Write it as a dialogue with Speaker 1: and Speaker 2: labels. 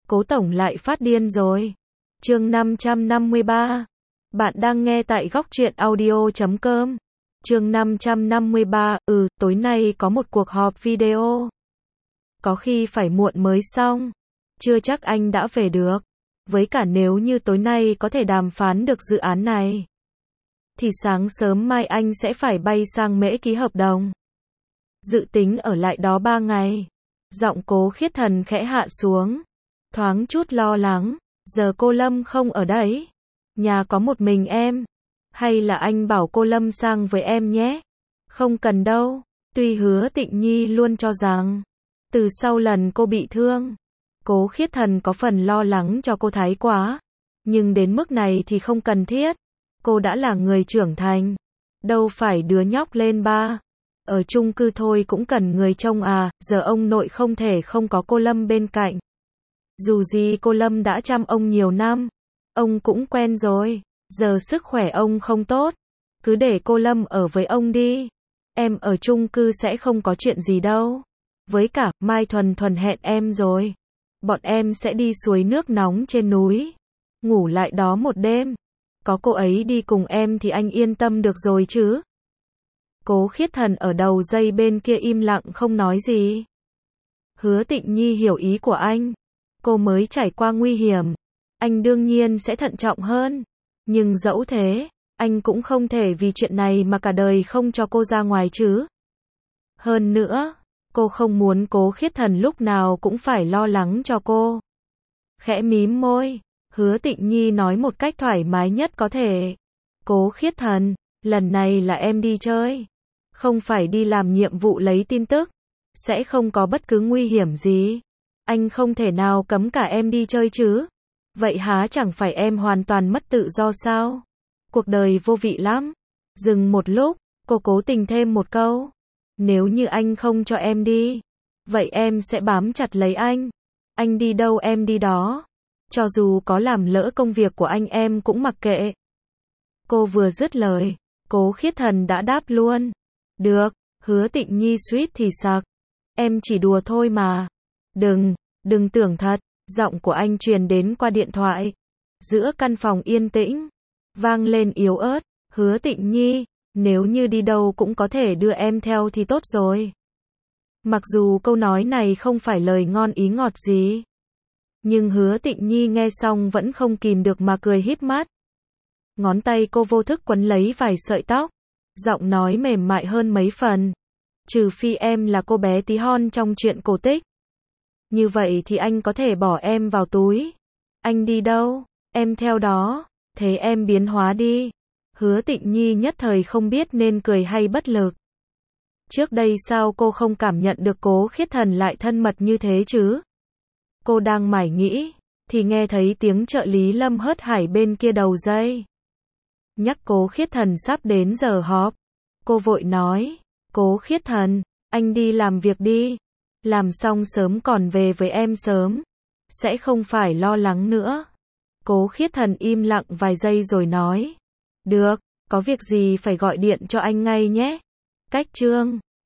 Speaker 1: Cố tổng lại phát điên rồi. Chương 553. Bạn đang nghe tại góc truyện audio.com. Chương 553, tối nay có một cuộc họp video. Có khi phải muộn mới xong. Chưa chắc anh đã về được. Với cả nếu như tối nay có thể đàm phán được dự án này, thì sáng sớm mai anh sẽ phải bay sang Mễ ký hợp đồng. Dự tính ở lại đó 3 ngày. Giọng Cố Khiết Thần khẽ hạ xuống. Thoáng chút lo lắng. Giờ cô Lâm không ở đấy. Nhà có một mình em. Hay là anh bảo cô Lâm sang với em nhé? Không cần đâu. Tuy Hứa Tịnh Nhi luôn cho rằng, từ sau lần cô bị thương, Cố Khiết Thần có phần lo lắng cho cô thái quá. Nhưng đến mức này thì không cần thiết. Cô đã là người trưởng thành. Đâu phải đứa nhóc lên ba. Ở chung cư thôi cũng cần người trông à, giờ ông nội không thể không có cô Lâm bên cạnh. Dù gì cô Lâm đã chăm ông nhiều năm. Ông cũng quen rồi. Giờ sức khỏe ông không tốt. Cứ để cô Lâm ở với ông đi. Em ở chung cư sẽ không có chuyện gì đâu. Với cả, Mai Thuần Thuần hẹn em rồi. Bọn em sẽ đi suối nước nóng trên núi. Ngủ lại đó một đêm. Có cô ấy đi cùng em thì anh yên tâm được rồi chứ. Cố Khiết Thần ở đầu dây bên kia im lặng không nói gì. Hứa Tịnh Nhi hiểu ý của anh. Cô mới trải qua nguy hiểm. Anh đương nhiên sẽ thận trọng hơn. Nhưng dẫu thế, anh cũng không thể vì chuyện này mà cả đời không cho cô ra ngoài chứ. Hơn nữa, cô không muốn Cố Khiết Thần lúc nào cũng phải lo lắng cho cô. Khẽ mím môi, Hứa Tịnh Nhi nói một cách thoải mái nhất có thể. Cố Khiết Thần, lần này là em đi chơi. Không phải đi làm nhiệm vụ lấy tin tức. Sẽ không có bất cứ nguy hiểm gì. Anh không thể nào cấm cả em đi chơi chứ. Vậy há chẳng phải em hoàn toàn mất tự do sao? Cuộc đời vô vị lắm. Dừng một lúc, cô cố tình thêm một câu. Nếu như anh không cho em đi, vậy em sẽ bám chặt lấy anh. Anh đi đâu em đi đó. Cho dù có làm lỡ công việc của anh em cũng mặc kệ. Cô vừa dứt lời, Cố Khiết Thần đã đáp luôn. Được, Hứa Tịnh Nhi suýt thì sặc. Em chỉ đùa thôi mà. Đừng tưởng thật. Giọng của anh truyền đến qua điện thoại. Giữa căn phòng yên tĩnh, vang lên yếu ớt. Hứa Tịnh Nhi, nếu như đi đâu cũng có thể đưa em theo thì tốt rồi. Mặc dù câu nói này không phải lời ngon ý ngọt gì, nhưng Hứa Tịnh Nhi nghe xong vẫn không kìm được mà cười híp mắt. Ngón tay cô vô thức quấn lấy vài sợi tóc. Giọng nói mềm mại hơn mấy phần. Trừ phi em là cô bé tí hon trong truyện cổ tích. Như vậy thì anh có thể bỏ em vào túi. Anh đi đâu, em theo đó. Thế em biến hóa đi. Hứa Tịnh Nhi nhất thời không biết nên cười hay bất lực. Trước đây sao cô không cảm nhận được Cố Khiết Thần lại thân mật như thế chứ? Cô đang mải nghĩ, thì nghe thấy tiếng trợ lý Lâm Hớt Hải bên kia đầu dây. Nhắc Cố Khiết Thần sắp đến giờ họp. Cô vội nói, Cố Khiết Thần, anh đi làm việc đi. Làm xong sớm còn về với em sớm. Sẽ không phải lo lắng nữa. Cố Khiết Thần im lặng vài giây rồi nói. Được, có việc gì phải gọi điện cho anh ngay nhé. Cách chương